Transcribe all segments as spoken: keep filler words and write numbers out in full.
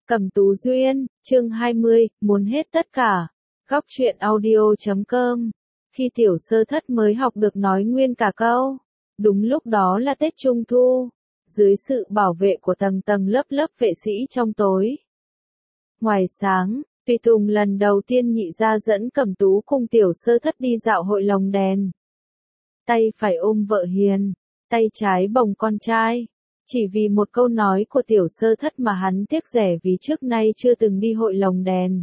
Cẩm Tú Duyên, chương hai mươi, muốn hết tất cả. Góc truyện audio chấm com. Khi tiểu sơ thất mới học được nói nguyên cả câu. Đúng lúc đó là Tết Trung Thu. Dưới sự bảo vệ của tầng tầng lớp lớp vệ sĩ trong tối. Ngoài sáng, Tùy Tùng lần đầu tiên nhị ra dẫn Cẩm Tú cùng tiểu sơ thất đi dạo hội lồng đèn. Tay phải ôm vợ hiền, tay trái bồng con trai. Chỉ vì một câu nói của tiểu sơ thất mà hắn tiếc rẻ vì trước nay chưa từng đi hội lồng đèn.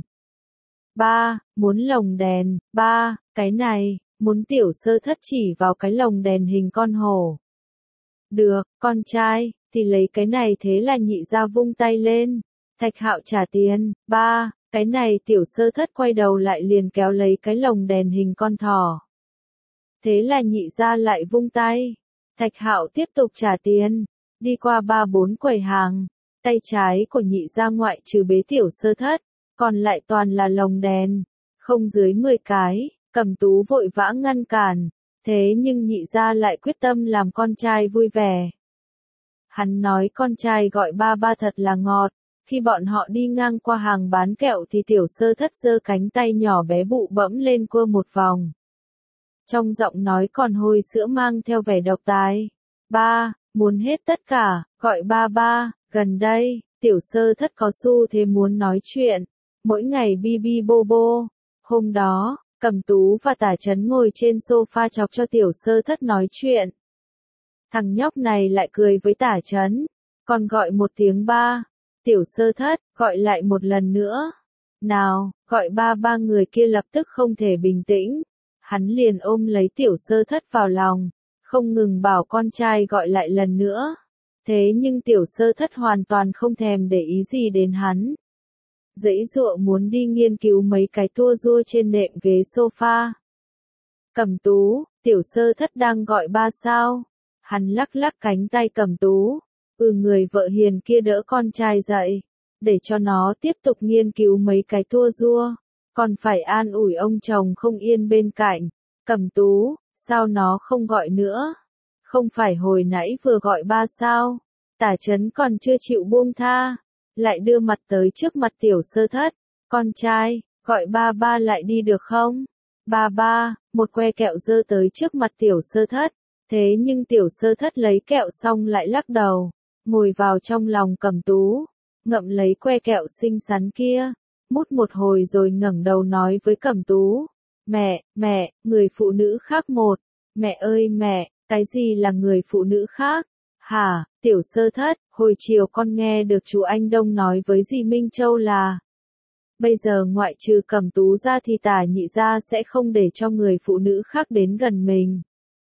Ba, muốn lồng đèn, ba, cái này, muốn tiểu sơ thất chỉ vào cái lồng đèn hình con hổ. Được, con trai, thì lấy cái này thế là nhị ra vung tay lên. Thạch Hạo trả tiền, ba, cái này tiểu sơ thất quay đầu lại liền kéo lấy cái lồng đèn hình con thỏ. Thế là nhị ra lại vung tay. Thạch Hạo tiếp tục trả tiền. Đi qua ba bốn quầy hàng, tay trái của nhị gia ngoại trừ bế tiểu sơ thất, còn lại toàn là lồng đèn, không dưới mười cái, Cẩm Tú vội vã ngăn cản, thế nhưng nhị gia lại quyết tâm làm con trai vui vẻ. Hắn nói con trai gọi ba ba thật là ngọt, khi bọn họ đi ngang qua hàng bán kẹo thì tiểu sơ thất giơ cánh tay nhỏ bé bụ bẫm lên cua một vòng. Trong giọng nói còn hôi sữa mang theo vẻ độc tài. Ba, muốn hết tất cả, gọi ba ba, gần đây, tiểu sơ thất có xu thế muốn nói chuyện, mỗi ngày bi bi bô bô. Hôm đó, Cẩm Tú và Tả Chấn ngồi trên sofa chọc cho tiểu sơ thất nói chuyện. Thằng nhóc này lại cười với Tả Chấn, còn gọi một tiếng ba, tiểu sơ thất, gọi lại một lần nữa. Nào, gọi ba ba người kia lập tức không thể bình tĩnh, hắn liền ôm lấy tiểu sơ thất vào lòng. Không ngừng bảo con trai gọi lại lần nữa. Thế nhưng tiểu sơ thất hoàn toàn không thèm để ý gì đến hắn. Giãy giụa muốn đi nghiên cứu mấy cái tua rua trên nệm ghế sofa. Cẩm Tú, tiểu sơ thất đang gọi ba sao? Hắn lắc lắc cánh tay Cẩm Tú. Ừ, người vợ hiền kia đỡ con trai dậy. Để cho nó tiếp tục nghiên cứu mấy cái tua rua. Còn phải an ủi ông chồng không yên bên cạnh. Cẩm Tú, sao nó không gọi nữa? Không phải hồi nãy vừa gọi ba sao? Tả Chấn còn chưa chịu buông tha, lại đưa mặt tới trước mặt tiểu sơ thất. Con trai, gọi ba ba lại đi được không? Ba ba, một que kẹo giơ tới trước mặt tiểu sơ thất. Thế nhưng tiểu sơ thất lấy kẹo xong lại lắc đầu, ngồi vào trong lòng Cẩm Tú, ngậm lấy que kẹo xinh xắn kia, mút một hồi rồi ngẩng đầu nói với Cẩm Tú. Mẹ, mẹ, người phụ nữ khác một. Mẹ ơi mẹ, cái gì là người phụ nữ khác? Hả, tiểu sơ thất, hồi chiều con nghe được chú Anh Đông nói với dì Minh Châu là bây giờ ngoại trừ Cẩm Tú ra thì Tả nhị ra sẽ không để cho người phụ nữ khác đến gần mình.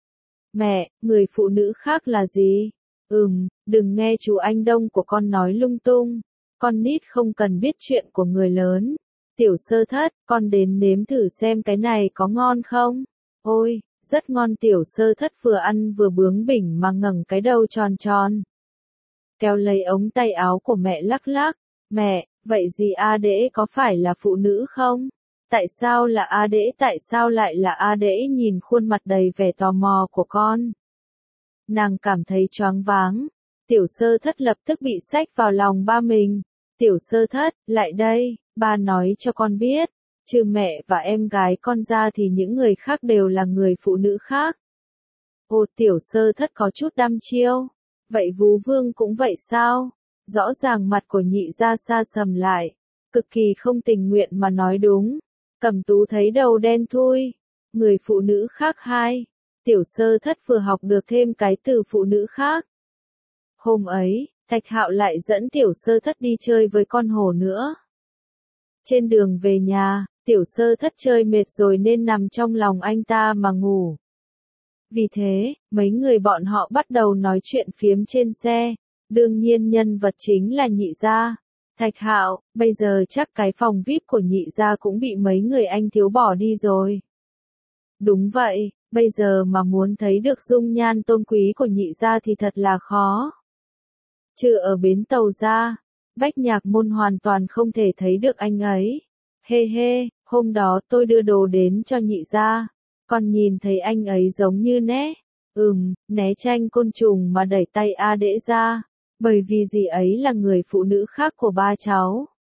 Mẹ, người phụ nữ khác là gì? Ừm, đừng nghe chú Anh Đông của con nói lung tung. Con nít không cần biết chuyện của người lớn. Tiểu sơ thất, con đến nếm thử xem cái này có ngon không? Ôi, rất ngon. Tiểu sơ thất vừa ăn vừa bướng bỉnh mà ngẩng cái đầu tròn tròn. Kéo lấy ống tay áo của mẹ lắc lắc. Mẹ, vậy dì A Đễ có phải là phụ nữ không? Tại sao là A Đễ? Tại sao lại là A Đễ? Nhìn khuôn mặt đầy vẻ tò mò của con, nàng cảm thấy choáng váng. Tiểu sơ thất lập tức bị xách vào lòng ba mình. Tiểu sơ thất, lại đây, ba nói cho con biết, trừ mẹ và em gái con ra thì những người khác đều là người phụ nữ khác. Ồ, tiểu sơ thất có chút đăm chiêu. Vậy Vú Vương cũng vậy sao? Rõ ràng mặt của nhị gia xa sầm lại, cực kỳ không tình nguyện mà nói đúng. Cẩm Tú thấy đầu đen thui. Người phụ nữ khác hai. Tiểu sơ thất vừa học được thêm cái từ phụ nữ khác. Hôm ấy, Thạch Hạo lại dẫn tiểu sơ thất đi chơi với con hổ nữa. Trên đường về nhà, tiểu sơ thất chơi mệt rồi nên nằm trong lòng anh ta mà ngủ. Vì thế, mấy người bọn họ bắt đầu nói chuyện phiếm trên xe. Đương nhiên nhân vật chính là nhị gia. Thạch Hạo, bây giờ chắc cái phòng vi ai pi của nhị gia cũng bị mấy người anh thiếu bỏ đi rồi. Đúng vậy, bây giờ mà muốn thấy được dung nhan tôn quý của nhị gia thì thật là khó. Trừ ở bến tàu ra, Bách Nhạc Môn hoàn toàn không thể thấy được anh ấy. Hê hê, hôm đó tôi đưa đồ đến cho nhị gia, còn nhìn thấy anh ấy giống như né, ừm, né tranh côn trùng mà đẩy tay A Đễ ra, bởi vì dì ấy là người phụ nữ khác của ba cháu.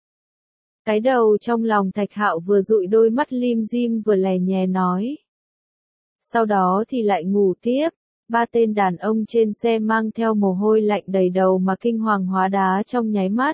Cái đầu trong lòng Thạch Hạo vừa dụi đôi mắt lim dim vừa lè nhè nói. Sau đó thì lại ngủ tiếp, ba tên đàn ông trên xe mang theo mồ hôi lạnh đầy đầu mà kinh hoàng hóa đá trong nháy mắt.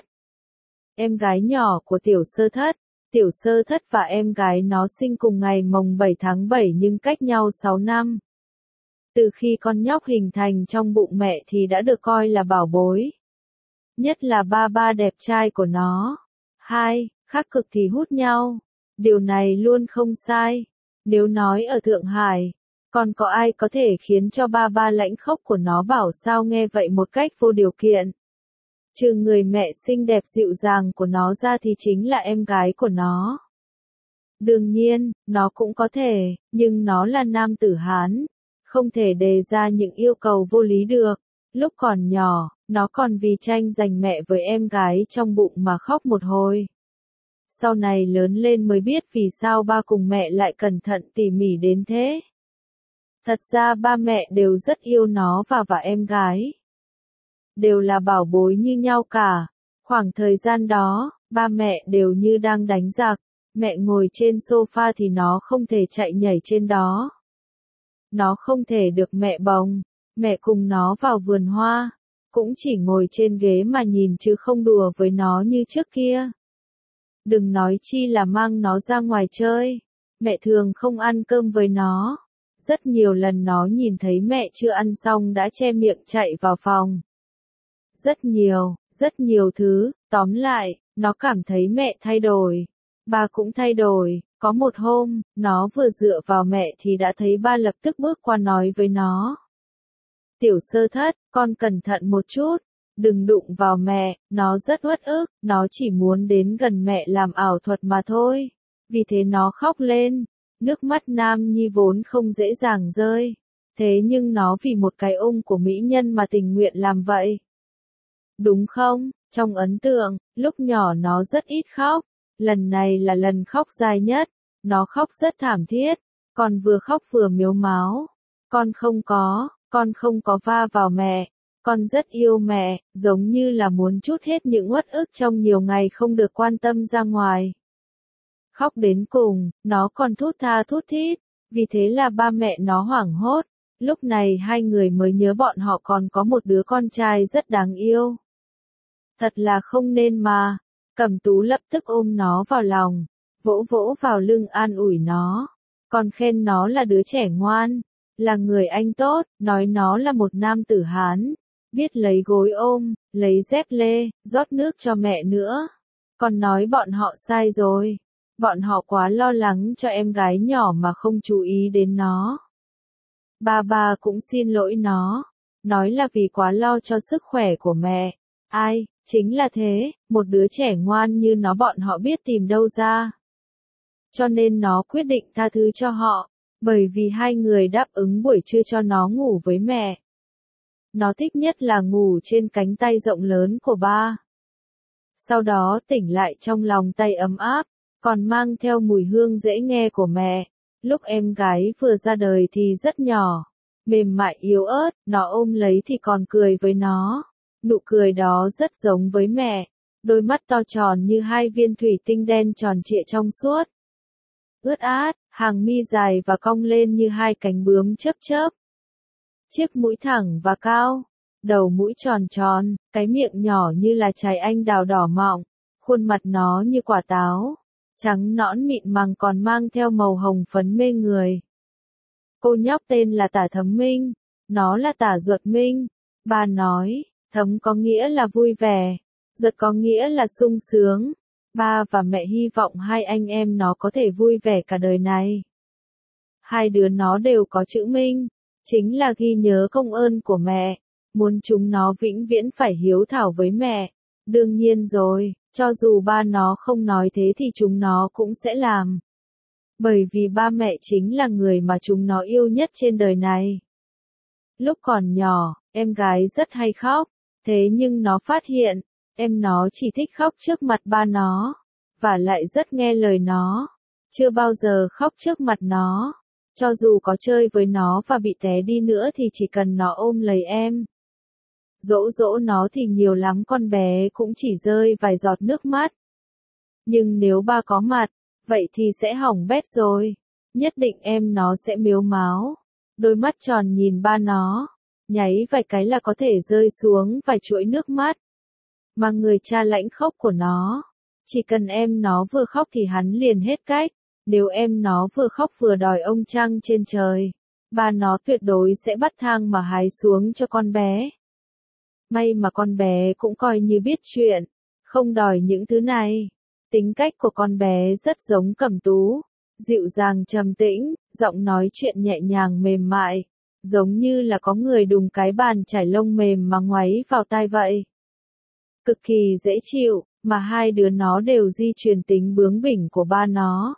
Em gái nhỏ của Tiểu Sơ Thất, Tiểu Sơ Thất và em gái nó sinh cùng ngày mồng bảy tháng bảy nhưng cách nhau sáu năm. Từ khi con nhóc hình thành trong bụng mẹ thì đã được coi là bảo bối. Nhất là ba ba đẹp trai của nó. Hai, khác cực thì hút nhau. Điều này luôn không sai. Nếu nói ở Thượng Hải, còn có ai có thể khiến cho ba ba lãnh khốc của nó bảo sao nghe vậy một cách vô điều kiện. Trừ người mẹ xinh đẹp dịu dàng của nó ra thì chính là em gái của nó. Đương nhiên, nó cũng có thể, nhưng nó là nam tử Hán. Không thể đề ra những yêu cầu vô lý được. Lúc còn nhỏ, nó còn vì tranh giành mẹ với em gái trong bụng mà khóc một hồi. Sau này lớn lên mới biết vì sao ba cùng mẹ lại cẩn thận tỉ mỉ đến thế. Thật ra ba mẹ đều rất yêu nó và và em gái. Đều là bảo bối như nhau cả. Khoảng thời gian đó, ba mẹ đều như đang đánh giặc. Mẹ ngồi trên sofa thì nó không thể chạy nhảy trên đó. Nó không thể được mẹ bồng. Mẹ cùng nó vào vườn hoa. Cũng chỉ ngồi trên ghế mà nhìn chứ không đùa với nó như trước kia. Đừng nói chi là mang nó ra ngoài chơi. Mẹ thường không ăn cơm với nó. Rất nhiều lần nó nhìn thấy mẹ chưa ăn xong đã che miệng chạy vào phòng. Rất nhiều, rất nhiều thứ, tóm lại, nó cảm thấy mẹ thay đổi. Ba cũng thay đổi, có một hôm, nó vừa dựa vào mẹ thì đã thấy ba lập tức bước qua nói với nó. Tiểu Sơ Thất, con cẩn thận một chút, đừng đụng vào mẹ, nó rất uất ức, nó chỉ muốn đến gần mẹ làm ảo thuật mà thôi. Vì thế nó khóc lên, nước mắt nam nhi vốn không dễ dàng rơi. Thế nhưng nó vì một cái ôm của mỹ nhân mà tình nguyện làm vậy. Đúng không? Trong ấn tượng, lúc nhỏ nó rất ít khóc. Lần này là lần khóc dài nhất. Nó khóc rất thảm thiết. Con vừa khóc vừa miếu máo. Con không có, con không có va vào mẹ. Con rất yêu mẹ, giống như là muốn trút hết những uất ức trong nhiều ngày không được quan tâm ra ngoài. Khóc đến cùng, nó còn thút tha thút thít. Vì thế là ba mẹ nó hoảng hốt. Lúc này hai người mới nhớ bọn họ còn có một đứa con trai rất đáng yêu. Thật là không nên mà. Cẩm Tú lập tức ôm nó vào lòng, vỗ vỗ vào lưng an ủi nó. Còn khen nó là đứa trẻ ngoan, là người anh tốt, nói nó là một nam tử Hán. Biết lấy gối ôm, lấy dép lê, rót nước cho mẹ nữa. Còn nói bọn họ sai rồi. Bọn họ quá lo lắng cho em gái nhỏ mà không chú ý đến nó. Ba ba cũng xin lỗi nó. Nói là vì quá lo cho sức khỏe của mẹ. Ai, chính là thế, một đứa trẻ ngoan như nó bọn họ biết tìm đâu ra. Cho nên nó quyết định tha thứ cho họ. Bởi vì hai người đáp ứng buổi trưa cho nó ngủ với mẹ. Nó thích nhất là ngủ trên cánh tay rộng lớn của ba. Sau đó tỉnh lại trong lòng tay ấm áp, còn mang theo mùi hương dễ nghe của mẹ. Lúc em gái vừa ra đời thì rất nhỏ, mềm mại yếu ớt, nó ôm lấy thì còn cười với nó. Nụ cười đó rất giống với mẹ, đôi mắt to tròn như hai viên thủy tinh đen tròn trịa trong suốt. Ướt át, hàng mi dài và cong lên như hai cánh bướm chớp chớp. Chiếc mũi thẳng và cao, đầu mũi tròn tròn, cái miệng nhỏ như là trái anh đào đỏ mọng, khuôn mặt nó như quả táo, trắng nõn mịn màng còn mang theo màu hồng phấn mê người. Cô nhóc tên là Tả Thấm Minh, nó là Tả Duật Minh. Bà nói, thấm có nghĩa là vui vẻ, duật có nghĩa là sung sướng. Ba và mẹ hy vọng hai anh em nó có thể vui vẻ cả đời này. Hai đứa nó đều có chữ Minh, chính là ghi nhớ công ơn của mẹ, muốn chúng nó vĩnh viễn phải hiếu thảo với mẹ. Đương nhiên rồi, cho dù ba nó không nói thế thì chúng nó cũng sẽ làm. Bởi vì ba mẹ chính là người mà chúng nó yêu nhất trên đời này. Lúc còn nhỏ, em gái rất hay khóc, thế nhưng nó phát hiện, em nó chỉ thích khóc trước mặt ba nó, và lại rất nghe lời nó, chưa bao giờ khóc trước mặt nó. Cho dù có chơi với nó và bị té đi nữa thì chỉ cần nó ôm lấy em, dỗ dỗ nó thì nhiều lắm con bé cũng chỉ rơi vài giọt nước mắt. Nhưng nếu ba có mặt, vậy thì sẽ hỏng bét rồi. Nhất định em nó sẽ mếu máo. Đôi mắt tròn nhìn ba nó, nháy vài cái là có thể rơi xuống vài chuỗi nước mắt. Mà người cha lãnh khốc của nó, chỉ cần em nó vừa khóc thì hắn liền hết cách. Nếu em nó vừa khóc vừa đòi ông trăng trên trời, ba nó tuyệt đối sẽ bắt thang mà hái xuống cho con bé. May mà con bé cũng coi như biết chuyện, không đòi những thứ này. Tính cách của con bé rất giống Cẩm Tú, dịu dàng trầm tĩnh, giọng nói chuyện nhẹ nhàng mềm mại, giống như là có người đùng cái bàn chải lông mềm mà ngoáy vào tai vậy. Cực kỳ dễ chịu, mà hai đứa nó đều di truyền tính bướng bỉnh của ba nó.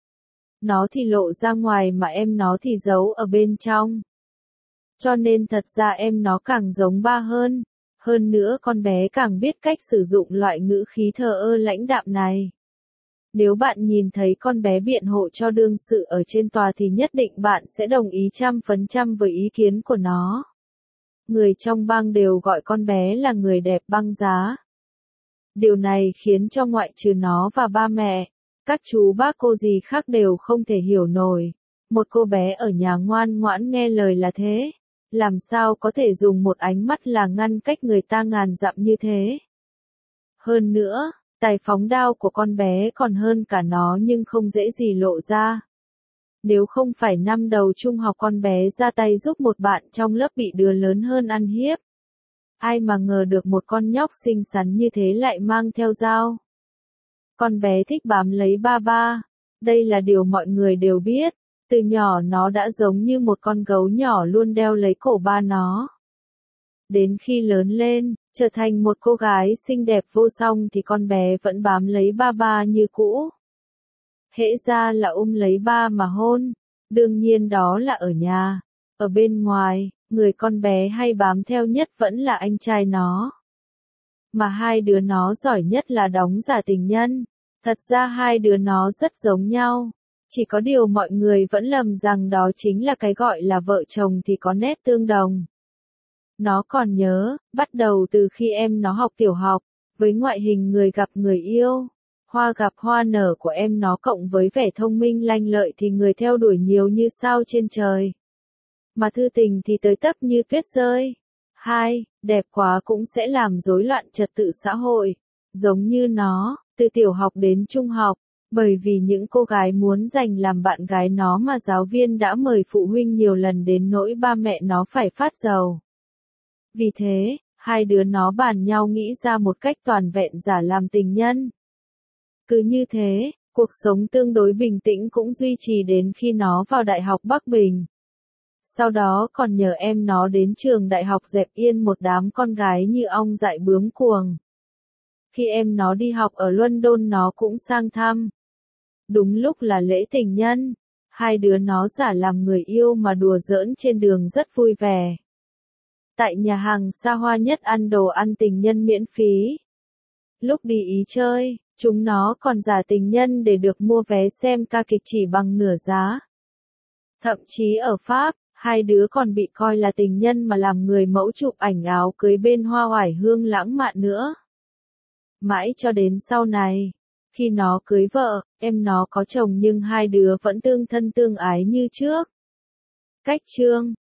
Nó thì lộ ra ngoài mà em nó thì giấu ở bên trong. Cho nên thật ra em nó càng giống ba hơn. Hơn nữa con bé càng biết cách sử dụng loại ngữ khí thờ ơ lãnh đạm này. Nếu bạn nhìn thấy con bé biện hộ cho đương sự ở trên tòa thì nhất định bạn sẽ đồng ý trăm phần trăm với ý kiến của nó. Người trong bang đều gọi con bé là người đẹp băng giá. Điều này khiến cho ngoại trừ nó và ba mẹ, các chú bác cô dì khác đều không thể hiểu nổi. Một cô bé ở nhà ngoan ngoãn nghe lời là thế, làm sao có thể dùng một ánh mắt là ngăn cách người ta ngàn dặm như thế. Hơn nữa, tài phóng đao của con bé còn hơn cả nó nhưng không dễ gì lộ ra. Nếu không phải năm đầu trung học con bé ra tay giúp một bạn trong lớp bị đứa lớn hơn ăn hiếp. Ai mà ngờ được một con nhóc xinh xắn như thế lại mang theo dao. Con bé thích bám lấy ba ba. Đây là điều mọi người đều biết. Từ nhỏ nó đã giống như một con gấu nhỏ luôn đeo lấy cổ ba nó. Đến khi lớn lên, trở thành một cô gái xinh đẹp vô song thì con bé vẫn bám lấy ba ba như cũ. Hễ ra là ôm lấy ba mà hôn. Đương nhiên đó là ở nhà. Ở bên ngoài, người con bé hay bám theo nhất vẫn là anh trai nó. Mà hai đứa nó giỏi nhất là đóng giả tình nhân. Thật ra hai đứa nó rất giống nhau. Chỉ có điều mọi người vẫn lầm rằng đó chính là cái gọi là vợ chồng thì có nét tương đồng. Nó còn nhớ, bắt đầu từ khi em nó học tiểu học, với ngoại hình người gặp người yêu, hoa gặp hoa nở của em nó cộng với vẻ thông minh lanh lợi thì người theo đuổi nhiều như sao trên trời. Mà thư tình thì tới tấp như tuyết rơi. Hai, đẹp quá cũng sẽ làm rối loạn trật tự xã hội. Giống như nó, từ tiểu học đến trung học, bởi vì những cô gái muốn giành làm bạn gái nó mà giáo viên đã mời phụ huynh nhiều lần đến nỗi ba mẹ nó phải phát rầu. Vì thế, hai đứa nó bàn nhau nghĩ ra một cách toàn vẹn giả làm tình nhân. Cứ như thế, cuộc sống tương đối bình tĩnh cũng duy trì đến khi nó vào Đại học Bắc Bình. Sau đó còn nhờ em nó đến trường đại học dẹp yên một đám con gái như ong dại bướm cuồng. Khi em nó đi học ở London nó cũng sang thăm. Đúng lúc là lễ tình nhân, hai đứa nó giả làm người yêu mà đùa giỡn trên đường rất vui vẻ. Tại nhà hàng xa hoa nhất ăn đồ ăn tình nhân miễn phí. Lúc đi Ý chơi, chúng nó còn giả tình nhân để được mua vé xem ca kịch chỉ bằng nửa giá. Thậm chí ở Pháp, hai đứa còn bị coi là tình nhân mà làm người mẫu chụp ảnh áo cưới bên hoa oải hương lãng mạn nữa. Mãi cho đến sau này, khi nó cưới vợ, em nó có chồng nhưng hai đứa vẫn tương thân tương ái như trước. Cách chương